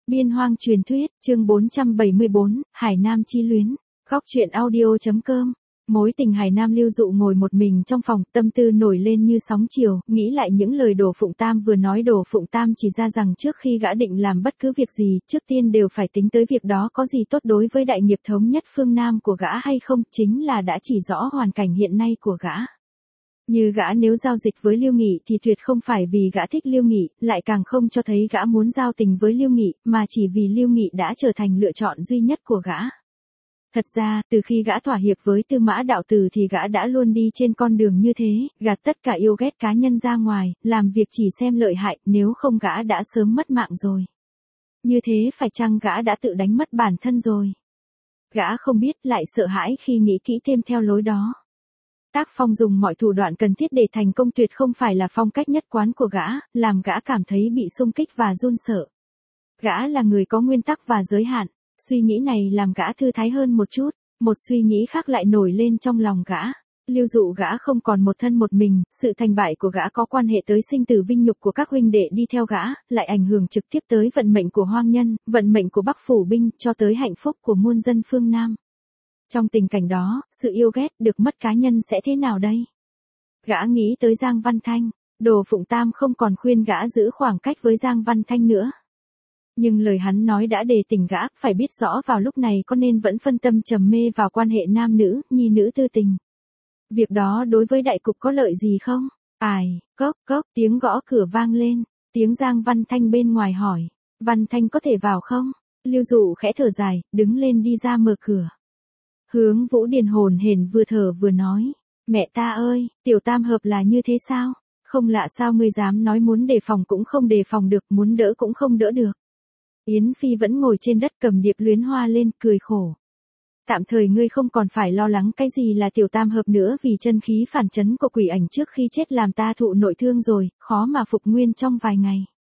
Biên hoang truyền thuyết, chương 474, Hải Nam chi luyến. Góc truyện audio.com. Mối tình Hải Nam Lưu Dụ ngồi một mình trong phòng, tâm tư nổi lên như sóng chiều, nghĩ lại những lời Đồ Phụng Tam vừa nói. Đồ Phụng Tam chỉ ra rằng trước khi gã định làm bất cứ việc gì, trước tiên đều phải tính tới việc đó có gì tốt đối với đại nghiệp thống nhất phương Nam của gã hay không, chính là đã chỉ rõ hoàn cảnh hiện nay của gã. Như gã nếu giao dịch với Lưu Nghị thì tuyệt không phải vì gã thích Lưu Nghị, lại càng không cho thấy gã muốn giao tình với Lưu Nghị, mà chỉ vì Lưu Nghị đã trở thành lựa chọn duy nhất của gã. Thật ra, từ khi gã thỏa hiệp với Tư Mã Đạo Tử thì gã đã luôn đi trên con đường như thế, gạt tất cả yêu ghét cá nhân ra ngoài, làm việc chỉ xem lợi hại, nếu không gã đã sớm mất mạng rồi. Như thế phải chăng gã đã tự đánh mất bản thân rồi? Gã không biết, lại sợ hãi khi nghĩ kỹ thêm theo lối đó. Tác Phong dùng mọi thủ đoạn cần thiết để thành công tuyệt không phải là phong cách nhất quán của gã, làm gã cảm thấy bị xung kích và run sợ. Gã là người có nguyên tắc và giới hạn. Suy nghĩ này làm gã thư thái hơn một chút, một suy nghĩ khác lại nổi lên trong lòng gã. Lưu Dụ gã không còn một thân một mình, sự thành bại của gã có quan hệ tới sinh tử vinh nhục của các huynh đệ đi theo gã, lại ảnh hưởng trực tiếp tới vận mệnh của hoang nhân, vận mệnh của Bắc Phủ binh, cho tới hạnh phúc của muôn dân phương Nam. Trong tình cảnh đó, sự yêu ghét được mất cá nhân sẽ thế nào đây? Gã nghĩ tới Giang Văn Thanh, Đồ Phụng Tam không còn khuyên gã giữ khoảng cách với Giang Văn Thanh nữa. Nhưng lời hắn nói đã đề tỉnh gã, phải biết rõ vào lúc này có nên vẫn phân tâm trầm mê vào quan hệ nam nữ, nhi nữ tư tình. Việc đó đối với đại cục có lợi gì không? Cốc, tiếng gõ cửa vang lên, tiếng Giang Văn Thanh bên ngoài hỏi, Văn Thanh có thể vào không? Lưu Dụ khẽ thở dài, đứng lên đi ra mở cửa. Hướng Vũ Điền hồn hển vừa thở vừa nói, mẹ ta ơi, Tiểu Tam Hợp là như thế sao? Không lạ sao ngươi dám nói muốn đề phòng cũng không đề phòng được, muốn đỡ cũng không đỡ được. Yến Phi vẫn ngồi trên đất cầm điệp luyến hoa lên, cười khổ. Tạm thời ngươi không còn phải lo lắng cái gì là Tiểu Tam Hợp nữa, vì chân khí phản chấn của quỷ ảnh trước khi chết làm ta thụ nội thương rồi, khó mà phục nguyên trong vài ngày.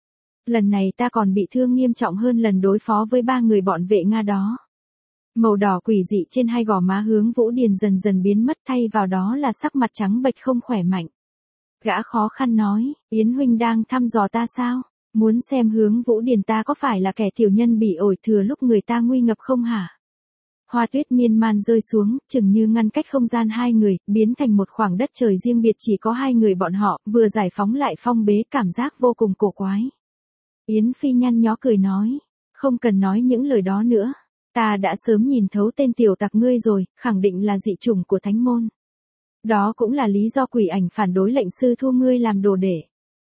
Lần này ta còn bị thương nghiêm trọng hơn lần đối phó với 3 người bọn vệ Nga đó. Màu đỏ quỷ dị trên hai gò má Hướng Vũ Điền dần dần biến mất, thay vào đó là sắc mặt trắng bệch không khỏe mạnh. Gã khó khăn nói, Yến huynh đang thăm dò ta sao? Muốn xem Hướng Vũ Điền ta có phải là kẻ tiểu nhân bị ổi thừa lúc người ta nguy ngập không hả? Hoa tuyết miên man rơi xuống, chừng như ngăn cách không gian hai người, biến thành một khoảng đất trời riêng biệt chỉ có hai người bọn họ, vừa giải phóng lại phong bế, cảm giác vô cùng cổ quái. Yến Phi nhăn nhó cười nói, không cần nói những lời đó nữa. Ta đã sớm nhìn thấu tên tiểu tặc ngươi rồi, khẳng định là dị chủng của thánh môn. Đó cũng là lý do quỷ ảnh phản đối lệnh sư thu ngươi làm đồ đệ.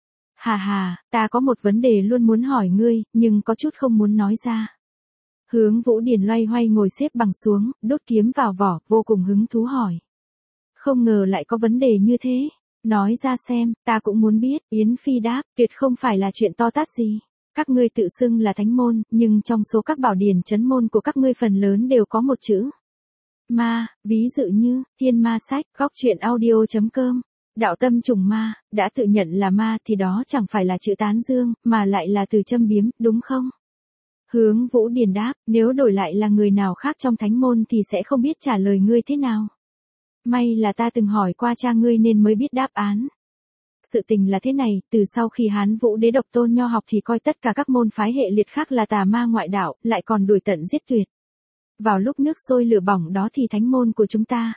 Hà, ta có một vấn đề luôn muốn hỏi ngươi, nhưng có chút không muốn nói ra. Hướng Vũ Điền loay hoay ngồi xếp bằng xuống, đốt kiếm vào vỏ, vô cùng hứng thú hỏi. Không ngờ lại có vấn đề như thế. Nói ra xem, ta cũng muốn biết. Yến Phi đáp, tuyệt không phải là chuyện to tát gì. Các ngươi tự xưng là thánh môn, nhưng trong số các bảo điển trấn môn của các ngươi phần lớn đều có một chữ ma, ví dụ như Thiên Ma Sách, Góc truyện audio.com. Đạo tâm trùng ma, đã tự nhận là ma thì đó chẳng phải là chữ tán dương, mà lại là từ châm biếm, đúng không? Hướng Vũ Điền đáp, nếu đổi lại là người nào khác trong thánh môn thì sẽ không biết trả lời ngươi thế nào. May là ta từng hỏi qua cha ngươi nên mới biết đáp án. Sự tình là thế này, từ sau khi Hán Vũ Đế độc tôn nho học thì coi tất cả các môn phái hệ liệt khác là tà ma ngoại đạo, lại còn đuổi tận giết tuyệt. Vào lúc nước sôi lửa bỏng đó thì thánh môn của chúng ta.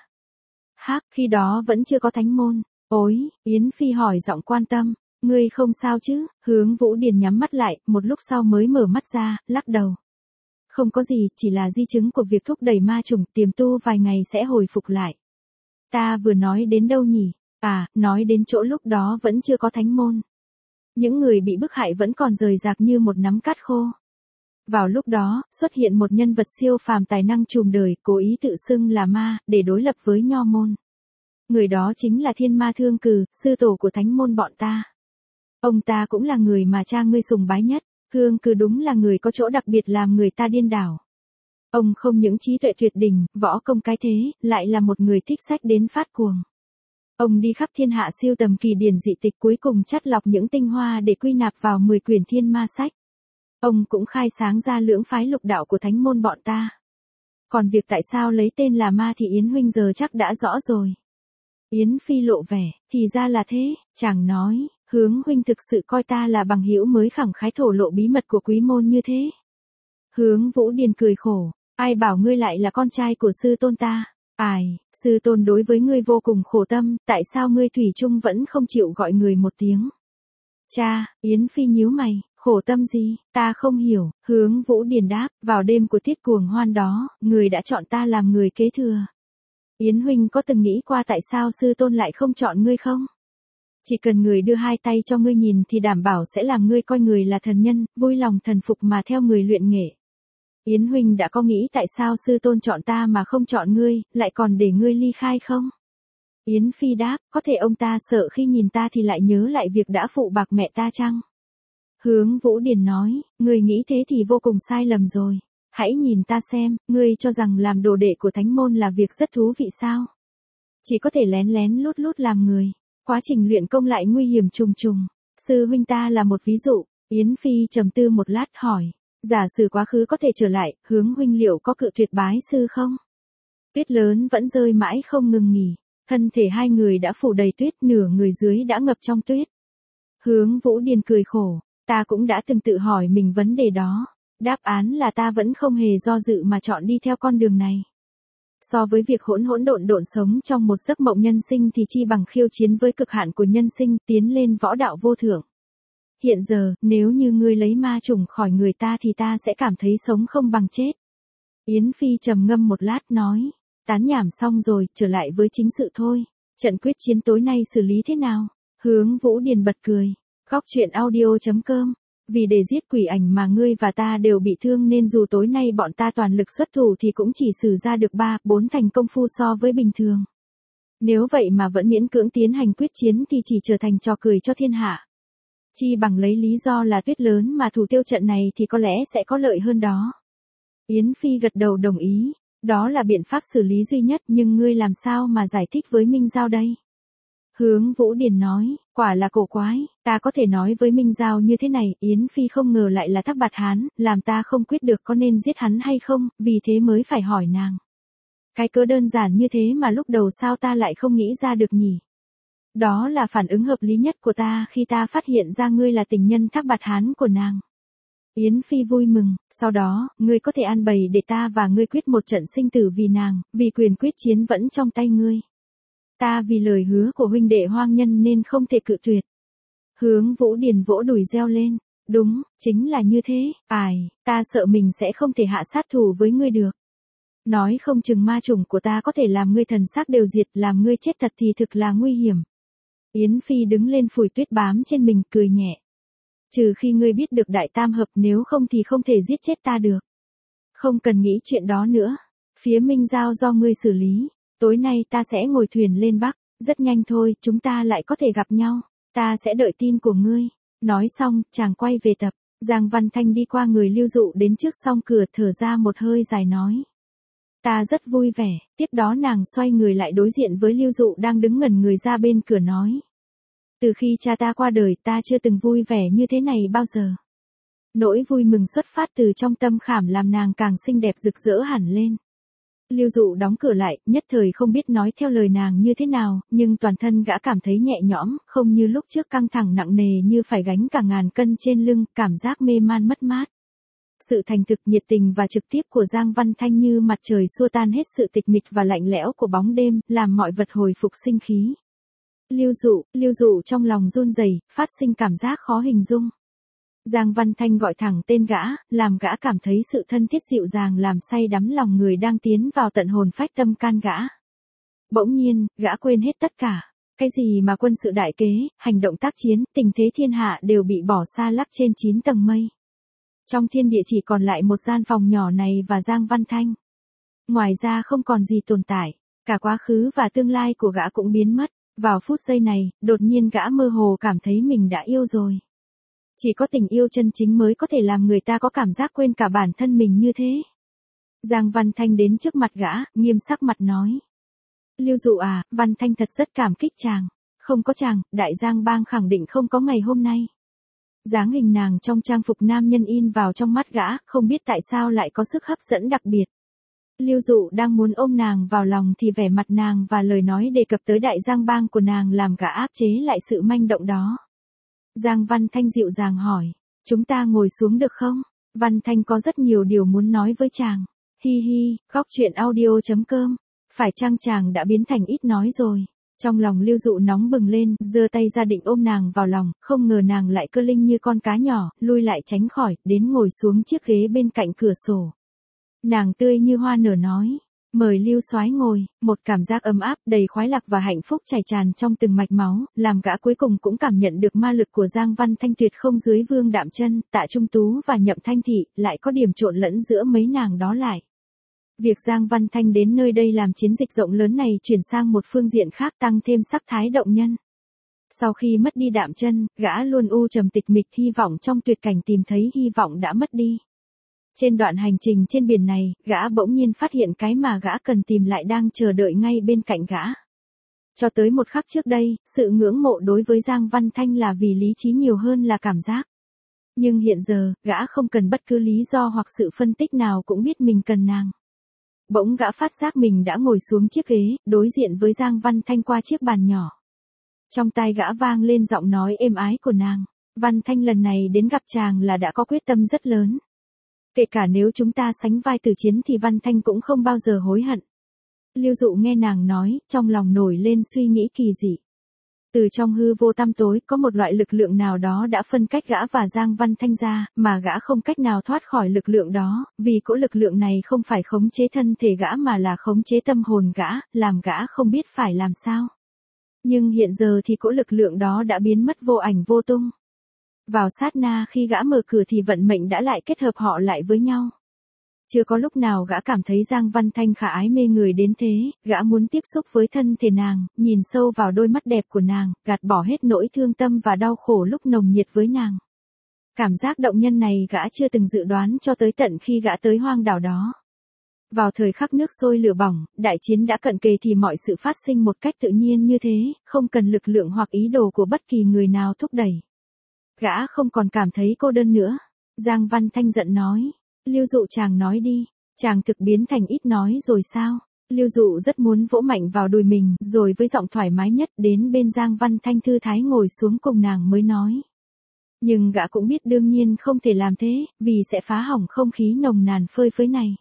Khi đó vẫn chưa có thánh môn. Ôi, Yến Phi hỏi giọng quan tâm, ngươi không sao chứ? Hướng Vũ Điền nhắm mắt lại, một lúc sau mới mở mắt ra, lắc đầu. Không có gì, chỉ là di chứng của việc thúc đẩy ma chủng, tiềm tu vài ngày sẽ hồi phục lại. Ta vừa nói đến đâu nhỉ? Nói đến chỗ lúc đó vẫn chưa có thánh môn. Những người bị bức hại vẫn còn rời rạc như một nắm cát khô. Vào lúc đó, xuất hiện một nhân vật siêu phàm tài năng trùm đời, cố ý tự xưng là ma, để đối lập với nho môn. Người đó chính là Thiên Ma Thương Cừ, sư tổ của thánh môn bọn ta. Ông ta cũng là người mà cha ngươi sùng bái nhất. Thương Cừ đúng là người có chỗ đặc biệt làm người ta điên đảo. Ông không những trí tuệ tuyệt đỉnh, võ công cái thế, lại là một người thích sách đến phát cuồng. Ông đi khắp thiên hạ siêu tầm kỳ điển dị tịch, cuối cùng chắt lọc những tinh hoa để quy nạp vào 10 quyển Thiên Ma Sách. Ông cũng khai sáng ra lưỡng phái lục đạo của thánh môn bọn ta. Còn việc tại sao lấy tên là ma thì Yến huynh giờ chắc đã rõ rồi. Yến Phi lộ vẻ, thì ra là thế, chàng nói, Hướng huynh thực sự coi ta là bằng hữu mới khẳng khái thổ lộ bí mật của quý môn như thế. Hướng Vũ Điền cười khổ, ai bảo ngươi lại là con trai của sư tôn ta? Ai, sư tôn đối với ngươi vô cùng khổ tâm, tại sao ngươi thủy chung vẫn không chịu gọi người một tiếng? Cha, Yến Phi nhíu mày, khổ tâm gì, ta không hiểu. Hướng Vũ Điền đáp, vào đêm của tiết cuồng hoan đó, người đã chọn ta làm người kế thừa. Yến huynh có từng nghĩ qua tại sao sư tôn lại không chọn ngươi không? Chỉ cần người đưa hai tay cho ngươi nhìn thì đảm bảo sẽ làm ngươi coi người là thần nhân, vui lòng thần phục mà theo người luyện nghệ. Yến huynh đã có nghĩ tại sao sư tôn chọn ta mà không chọn ngươi, lại còn để ngươi ly khai không? Yến Phi đáp, có thể ông ta sợ khi nhìn ta thì lại nhớ lại việc đã phụ bạc mẹ ta chăng? Hướng Vũ Điền nói, ngươi nghĩ thế thì vô cùng sai lầm rồi. Hãy nhìn ta xem, ngươi cho rằng làm đồ đệ của thánh môn là việc rất thú vị sao? Chỉ có thể lén lén lút lút làm người. Quá trình luyện công lại nguy hiểm trùng trùng. Sư huynh ta là một ví dụ. Yến Phi trầm tư một lát hỏi. Giả sử quá khứ có thể trở lại, Hướng huynh liệu có cự tuyệt bái sư không? Tuyết lớn vẫn rơi mãi không ngừng nghỉ. Thân thể hai người đã phủ đầy tuyết, nửa người dưới đã ngập trong tuyết. Hướng Vũ Điền cười khổ. Ta cũng đã từng tự hỏi mình vấn đề đó. Đáp án là ta vẫn không hề do dự mà chọn đi theo con đường này. So với việc hỗn hỗn độn độn sống trong một giấc mộng nhân sinh thì chi bằng khiêu chiến với cực hạn của nhân sinh, tiến lên võ đạo vô thượng. Hiện giờ, nếu như ngươi lấy ma trùng khỏi người ta thì ta sẽ cảm thấy sống không bằng chết. Yến Phi trầm ngâm một lát nói, tán nhảm xong rồi, trở lại với chính sự thôi. Trận quyết chiến tối nay xử lý thế nào? Hướng Vũ Điền bật cười. Góc truyện audio.com. Vì để giết quỷ ảnh mà ngươi và ta đều bị thương nên dù tối nay bọn ta toàn lực xuất thủ thì cũng chỉ xử ra được 3-4 thành công phu so với bình thường. Nếu vậy mà vẫn miễn cưỡng tiến hành quyết chiến thì chỉ trở thành trò cười cho thiên hạ. Chi bằng lấy lý do là tuyết lớn mà thủ tiêu trận này thì có lẽ sẽ có lợi hơn đó. Yến Phi gật đầu đồng ý. Đó là biện pháp xử lý duy nhất, nhưng ngươi làm sao mà giải thích với Minh Giao đây? Hướng Vũ Điền nói, quả là cổ quái, ta có thể nói với Minh Giao như thế này, Yến Phi không ngờ lại là Thác Bạt Hán, làm ta không quyết được có nên giết hắn hay không, vì thế mới phải hỏi nàng. Cái cớ đơn giản như thế mà lúc đầu sao ta lại không nghĩ ra được nhỉ? Đó là phản ứng hợp lý nhất của ta khi ta phát hiện ra ngươi là tình nhân Thác Bạt Hán của nàng. Yến Phi vui mừng, sau đó, ngươi có thể an bày để ta và ngươi quyết một trận sinh tử vì nàng, vì quyền quyết chiến vẫn trong tay ngươi. Ta vì lời hứa của huynh đệ hoang nhân nên không thể cự tuyệt. Hướng Vũ Điền vỗ đùi reo lên. Đúng, chính là như thế. Ta sợ mình sẽ không thể hạ sát thủ với ngươi được. Nói không chừng ma chủng của ta có thể làm ngươi thần xác đều diệt, làm ngươi chết thật thì thực là nguy hiểm. Yến Phi đứng lên phủi tuyết bám trên mình, cười nhẹ. Trừ khi ngươi biết được đại tam hợp, nếu không thì không thể giết chết ta được. Không cần nghĩ chuyện đó nữa. Phía Minh Giao do ngươi xử lý. Tối nay ta sẽ ngồi thuyền lên Bắc, rất nhanh thôi, chúng ta lại có thể gặp nhau. Ta sẽ đợi tin của ngươi. Nói xong, chàng quay về tập. Giang Văn Thanh đi qua người Lưu Dụ đến trước song cửa, thở ra một hơi dài nói. Ta rất vui vẻ. Tiếp đó nàng xoay người lại đối diện với Lưu Dụ đang đứng ngẩn người ra bên cửa nói. Từ khi cha ta qua đời, ta chưa từng vui vẻ như thế này bao giờ. Nỗi vui mừng xuất phát từ trong tâm khảm làm nàng càng xinh đẹp rực rỡ hẳn lên. Lưu Dụ đóng cửa lại, nhất thời không biết nói theo lời nàng như thế nào, nhưng toàn thân gã cảm thấy nhẹ nhõm, không như lúc trước căng thẳng nặng nề như phải gánh cả ngàn cân trên lưng, cảm giác mê man mất mát. Sự thành thực, nhiệt tình và trực tiếp của Giang Văn Thanh như mặt trời xua tan hết sự tịch mịch và lạnh lẽo của bóng đêm, làm mọi vật hồi phục sinh khí. Lưu Dụ trong lòng run rẩy, phát sinh cảm giác khó hình dung. Giang Văn Thanh gọi thẳng tên gã, làm gã cảm thấy sự thân thiết dịu dàng làm say đắm lòng người đang tiến vào tận hồn phách tâm can gã. Bỗng nhiên, gã quên hết tất cả. Cái gì mà quân sự đại kế, hành động tác chiến, tình thế thiên hạ đều bị bỏ xa lắc trên 9 tầng mây. Trong thiên địa chỉ còn lại một gian phòng nhỏ này và Giang Văn Thanh. Ngoài ra không còn gì tồn tại, cả quá khứ và tương lai của gã cũng biến mất. Vào phút giây này, đột nhiên gã mơ hồ cảm thấy mình đã yêu rồi. Chỉ có tình yêu chân chính mới có thể làm người ta có cảm giác quên cả bản thân mình như thế. Giang Văn Thanh đến trước mặt gã, nghiêm sắc mặt nói. Lưu Dụ à, Văn Thanh thật rất cảm kích chàng. Không có chàng, Đại Giang Bang khẳng định không có ngày hôm nay. Dáng hình nàng trong trang phục nam nhân in vào trong mắt gã, không biết tại sao lại có sức hấp dẫn đặc biệt. Lưu Dụ đang muốn ôm nàng vào lòng thì vẻ mặt nàng và lời nói đề cập tới Đại Giang Bang của nàng làm gã áp chế lại sự manh động đó. Giang Văn Thanh dịu dàng hỏi, chúng ta ngồi xuống được không? Văn Thanh có rất nhiều điều muốn nói với chàng. Hi hi, góc truyện audio.com. Phải chăng chàng đã biến thành ít nói rồi? Trong lòng Lưu Dụ nóng bừng lên, giơ tay ra định ôm nàng vào lòng, không ngờ nàng lại cơ linh như con cá nhỏ, lui lại tránh khỏi, đến ngồi xuống chiếc ghế bên cạnh cửa sổ. Nàng tươi như hoa nở nói, mời Lưu soái ngồi, một cảm giác ấm áp, đầy khoái lạc và hạnh phúc chảy tràn trong từng mạch máu, làm gã cuối cùng cũng cảm nhận được ma lực của Giang Văn Thanh tuyệt không dưới Vương Đạm Chân, Tạ Trung Tú và Nhậm Thanh Thị, lại có điểm trộn lẫn giữa mấy nàng đó lại. Việc Giang Văn Thanh đến nơi đây làm chiến dịch rộng lớn này chuyển sang một phương diện khác tăng thêm sắc thái động nhân. Sau khi mất đi Đạm Chân, gã luôn u trầm tịch mịch hy vọng trong tuyệt cảnh tìm thấy hy vọng đã mất đi. Trên đoạn hành trình trên biển này, gã bỗng nhiên phát hiện cái mà gã cần tìm lại đang chờ đợi ngay bên cạnh gã. Cho tới một khắc trước đây, sự ngưỡng mộ đối với Giang Văn Thanh là vì lý trí nhiều hơn là cảm giác. Nhưng hiện giờ, gã không cần bất cứ lý do hoặc sự phân tích nào cũng biết mình cần nàng. Bỗng gã phát giác mình đã ngồi xuống chiếc ghế, đối diện với Giang Văn Thanh qua chiếc bàn nhỏ. Trong tai gã vang lên giọng nói êm ái của nàng. Văn Thanh lần này đến gặp chàng là đã có quyết tâm rất lớn. Kể cả nếu chúng ta sánh vai tử chiến thì Văn Thanh cũng không bao giờ hối hận. Lưu Dụ nghe nàng nói, trong lòng nổi lên suy nghĩ kỳ dị. Từ trong hư vô tăm tối có một loại lực lượng nào đó đã phân cách gã và Giang Văn Thanh ra, mà gã không cách nào thoát khỏi lực lượng đó, vì cỗ lực lượng này không phải khống chế thân thể gã mà là khống chế tâm hồn gã, làm gã không biết phải làm sao. Nhưng hiện giờ thì cỗ lực lượng đó đã biến mất vô ảnh vô tung. Vào sát na khi gã mở cửa thì vận mệnh đã lại kết hợp họ lại với nhau. Chưa có lúc nào gã cảm thấy Giang Văn Thanh khả ái mê người đến thế, gã muốn tiếp xúc với thân thể nàng, nhìn sâu vào đôi mắt đẹp của nàng, gạt bỏ hết nỗi thương tâm và đau khổ lúc nồng nhiệt với nàng. Cảm giác động nhân này gã chưa từng dự đoán cho tới tận khi gã tới hoang đảo đó. Vào thời khắc nước sôi lửa bỏng, đại chiến đã cận kề thì mọi sự phát sinh một cách tự nhiên như thế, không cần lực lượng hoặc ý đồ của bất kỳ người nào thúc đẩy. Gã không còn cảm thấy cô đơn nữa. Giang Văn Thanh giận nói. Lưu Dụ chàng nói đi, chàng thực biến thành ít nói rồi sao? Lưu Dụ rất muốn vỗ mạnh vào đùi mình, rồi với giọng thoải mái nhất đến bên Giang Văn Thanh thư thái ngồi xuống cùng nàng mới nói. Nhưng gã cũng biết đương nhiên không thể làm thế, vì sẽ phá hỏng không khí nồng nàn phơi phới này.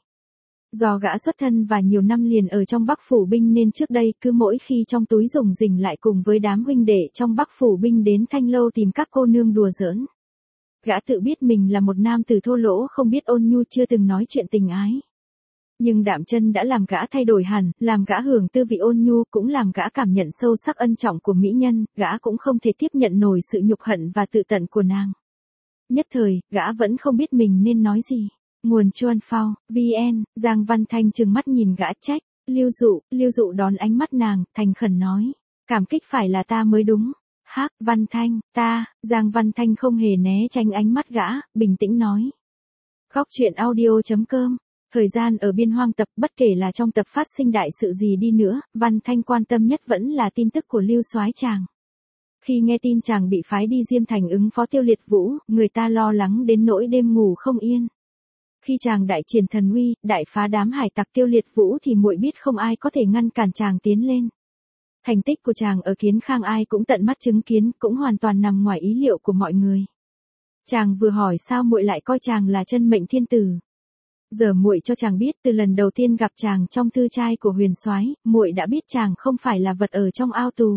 Do gã xuất thân và nhiều năm liền ở trong Bắc Phủ binh nên trước đây cứ mỗi khi trong túi rủng rỉnh lại cùng với đám huynh đệ trong Bắc Phủ binh đến Thanh Lâu tìm các cô nương đùa giỡn. Gã tự biết mình là một nam tử thô lỗ không biết ôn nhu chưa từng nói chuyện tình ái. Nhưng Đạm Chân đã làm gã thay đổi hẳn, làm gã hưởng tư vị ôn nhu cũng làm gã cảm nhận sâu sắc ân trọng của mỹ nhân, gã cũng không thể tiếp nhận nổi sự nhục hận và tự tận của nàng. Nhất thời, gã vẫn không biết mình nên nói gì. Nguồn Chuan Phao, VN, Giang Văn Thanh trừng mắt nhìn gã trách, Lưu Dụ đón ánh mắt nàng, thành khẩn nói, cảm kích phải là ta mới đúng. Hắc, Văn Thanh, Giang Văn Thanh không hề né tránh ánh mắt gã, bình tĩnh nói. Góc truyện audio.com, thời gian ở biên hoang tập bất kể là trong tập phát sinh đại sự gì đi nữa, Văn Thanh quan tâm nhất vẫn là tin tức của Lưu soái chàng. Khi nghe tin chàng bị phái đi Diêm Thành ứng phó Tiêu Liệt Vũ, người ta lo lắng đến nỗi đêm ngủ không yên. Khi chàng đại triển thần uy, đại phá đám hải tặc Tiêu Liệt Vũ thì muội biết không ai có thể ngăn cản chàng tiến lên. Thành tích của chàng ở Kiến Khang ai cũng tận mắt chứng kiến, cũng hoàn toàn nằm ngoài ý liệu của mọi người. Chàng vừa hỏi sao muội lại coi chàng là chân mệnh thiên tử. Giờ muội cho chàng biết từ lần đầu tiên gặp chàng trong tư trai của Huyền Soái, muội đã biết chàng không phải là vật ở trong ao tù.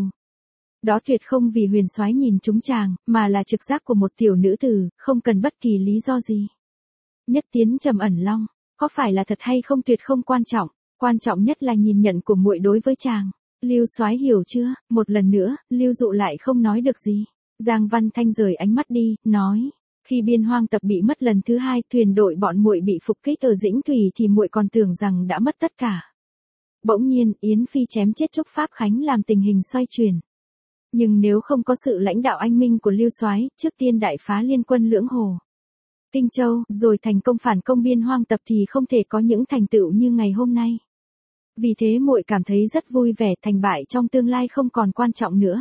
Đó tuyệt không vì Huyền Soái nhìn trúng chàng, mà là trực giác của một tiểu nữ tử, không cần bất kỳ lý do gì. Nhất Tiến trầm ẩn long, có phải là thật hay không tuyệt không quan trọng nhất là nhìn nhận của muội đối với chàng. Lưu soái hiểu chưa? Một lần nữa, Lưu Dụ lại không nói được gì. Giang Văn Thanh rời ánh mắt đi, nói, khi biên hoang tập bị mất lần thứ 2, thuyền đội bọn muội bị phục kích ở Dĩnh Thủy thì muội còn tưởng rằng đã mất tất cả. Bỗng nhiên, Yến Phi chém chết Trúc Pháp Khánh làm tình hình xoay chuyển. Nhưng nếu không có sự lãnh đạo anh minh của Lưu soái, trước tiên đại phá liên quân Lưỡng Hồ, Kinh Châu, rồi thành công phản công biên hoang tập thì không thể có những thành tựu như ngày hôm nay. Vì thế muội cảm thấy rất vui vẻ, thành bại trong tương lai không còn quan trọng nữa.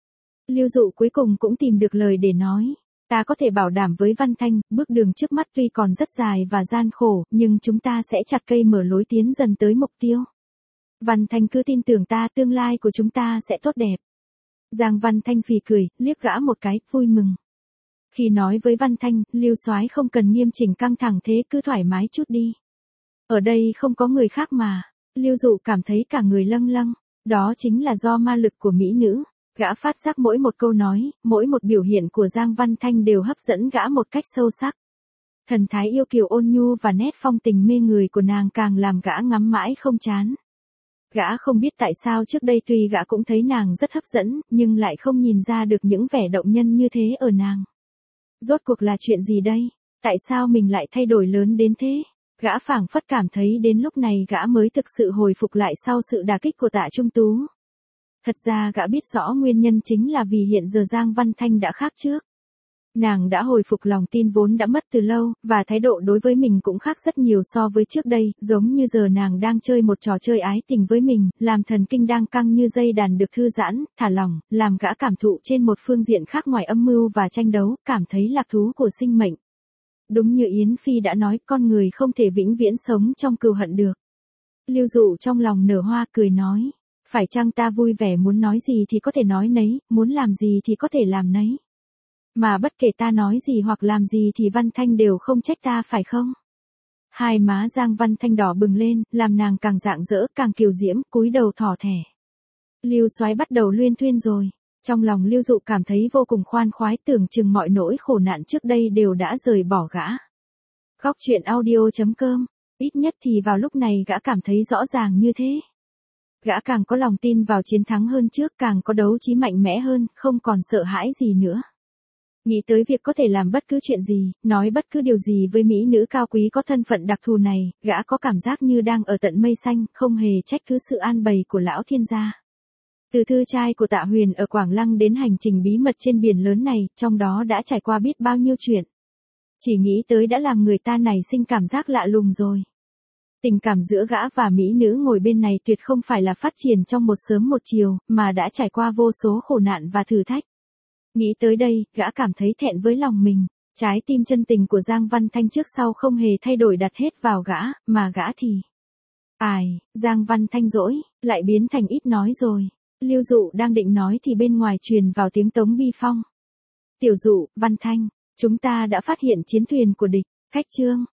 Lưu Dụ cuối cùng cũng tìm được lời để nói. Ta có thể bảo đảm với Văn Thanh, bước đường trước mắt tuy còn rất dài và gian khổ, nhưng chúng ta sẽ chặt cây mở lối tiến dần tới mục tiêu. Văn Thanh cứ tin tưởng ta, tương lai của chúng ta sẽ tốt đẹp. Giang Văn Thanh phì cười, liếc gã một cái, vui mừng. Khi nói với Văn Thanh, Lưu Soái không cần nghiêm chỉnh căng thẳng thế, cứ thoải mái chút đi. Ở đây không có người khác mà. Lưu Dụ cảm thấy cả người lâng lâng. Đó chính là do ma lực của mỹ nữ. Gã phát giác mỗi một câu nói, mỗi một biểu hiện của Giang Văn Thanh đều hấp dẫn gã một cách sâu sắc. Thần thái yêu kiều ôn nhu và nét phong tình mê người của nàng càng làm gã ngắm mãi không chán. Gã không biết tại sao trước đây tuy gã cũng thấy nàng rất hấp dẫn, nhưng lại không nhìn ra được những vẻ động nhân như thế ở nàng. Rốt cuộc là chuyện gì đây? Tại sao mình lại thay đổi lớn đến thế? Gã phảng phất cảm thấy đến lúc này gã mới thực sự hồi phục lại sau sự đả kích của Tạ Trung Tú. Thật ra gã biết rõ nguyên nhân chính là vì hiện giờ Giang Văn Thanh đã khác trước. Nàng đã hồi phục lòng tin vốn đã mất từ lâu, và thái độ đối với mình cũng khác rất nhiều so với trước đây, giống như giờ nàng đang chơi một trò chơi ái tình với mình, làm thần kinh đang căng như dây đàn được thư giãn, thả lỏng, làm gã cảm thụ trên một phương diện khác ngoài âm mưu và tranh đấu, cảm thấy lạc thú của sinh mệnh. Đúng như Yến Phi đã nói, con người không thể vĩnh viễn sống trong cừu hận được. Lưu Dụ trong lòng nở hoa cười nói, phải chăng ta vui vẻ muốn nói gì thì có thể nói nấy, muốn làm gì thì có thể làm nấy. Mà bất kể ta nói gì hoặc làm gì thì Văn Thanh đều không trách ta phải không? Hai má Giang Văn Thanh đỏ bừng lên, làm nàng càng rạng rỡ, càng kiều diễm, cúi đầu thỏ thẻ. Lưu Soái bắt đầu luyên thuyên rồi. Trong lòng Lưu Dụ cảm thấy vô cùng khoan khoái, tưởng chừng mọi nỗi khổ nạn trước đây đều đã rời bỏ gã. Góc truyện audio.com. Ít nhất thì vào lúc này gã cảm thấy rõ ràng như thế. Gã càng có lòng tin vào chiến thắng hơn trước, càng có đấu trí mạnh mẽ hơn, không còn sợ hãi gì nữa. Nghĩ tới việc có thể làm bất cứ chuyện gì, nói bất cứ điều gì với mỹ nữ cao quý có thân phận đặc thù này, gã có cảm giác như đang ở tận mây xanh, không hề trách cứ sự an bày của lão thiên gia. Từ thư trai của Tạ Huyền ở Quảng Lăng đến hành trình bí mật trên biển lớn này, trong đó đã trải qua biết bao nhiêu chuyện. Chỉ nghĩ tới đã làm người ta nảy sinh cảm giác lạ lùng rồi. Tình cảm giữa gã và mỹ nữ ngồi bên này tuyệt không phải là phát triển trong một sớm một chiều, mà đã trải qua vô số khổ nạn và thử thách. Nghĩ tới đây, gã cảm thấy thẹn với lòng mình. Trái tim chân tình của Giang Văn Thanh trước sau không hề thay đổi đặt hết vào gã, mà gã thì... Giang Văn Thanh dỗi, lại biến thành ít nói rồi. Lưu Dụ đang định nói thì bên ngoài truyền vào tiếng Tống Bi Phong. Tiểu Dụ, Văn Thanh, chúng ta đã phát hiện chiến thuyền của địch. Khách Trương,